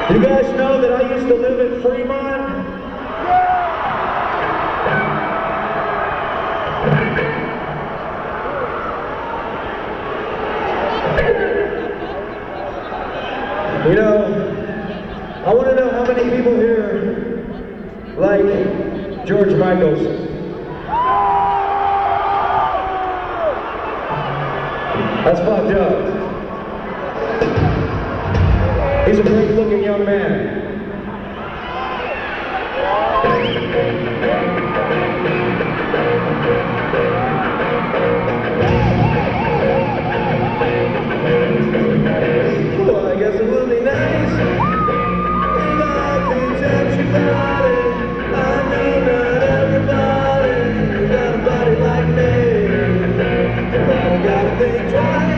You guys know that I used to live in Fremont? You know, I want to know how many people here like George Michaels. That's fucked up. He's a great looking young man. Well, I guess it would be nice if I could touch your body. I know not everybody got a body like me, but I gotta think twice.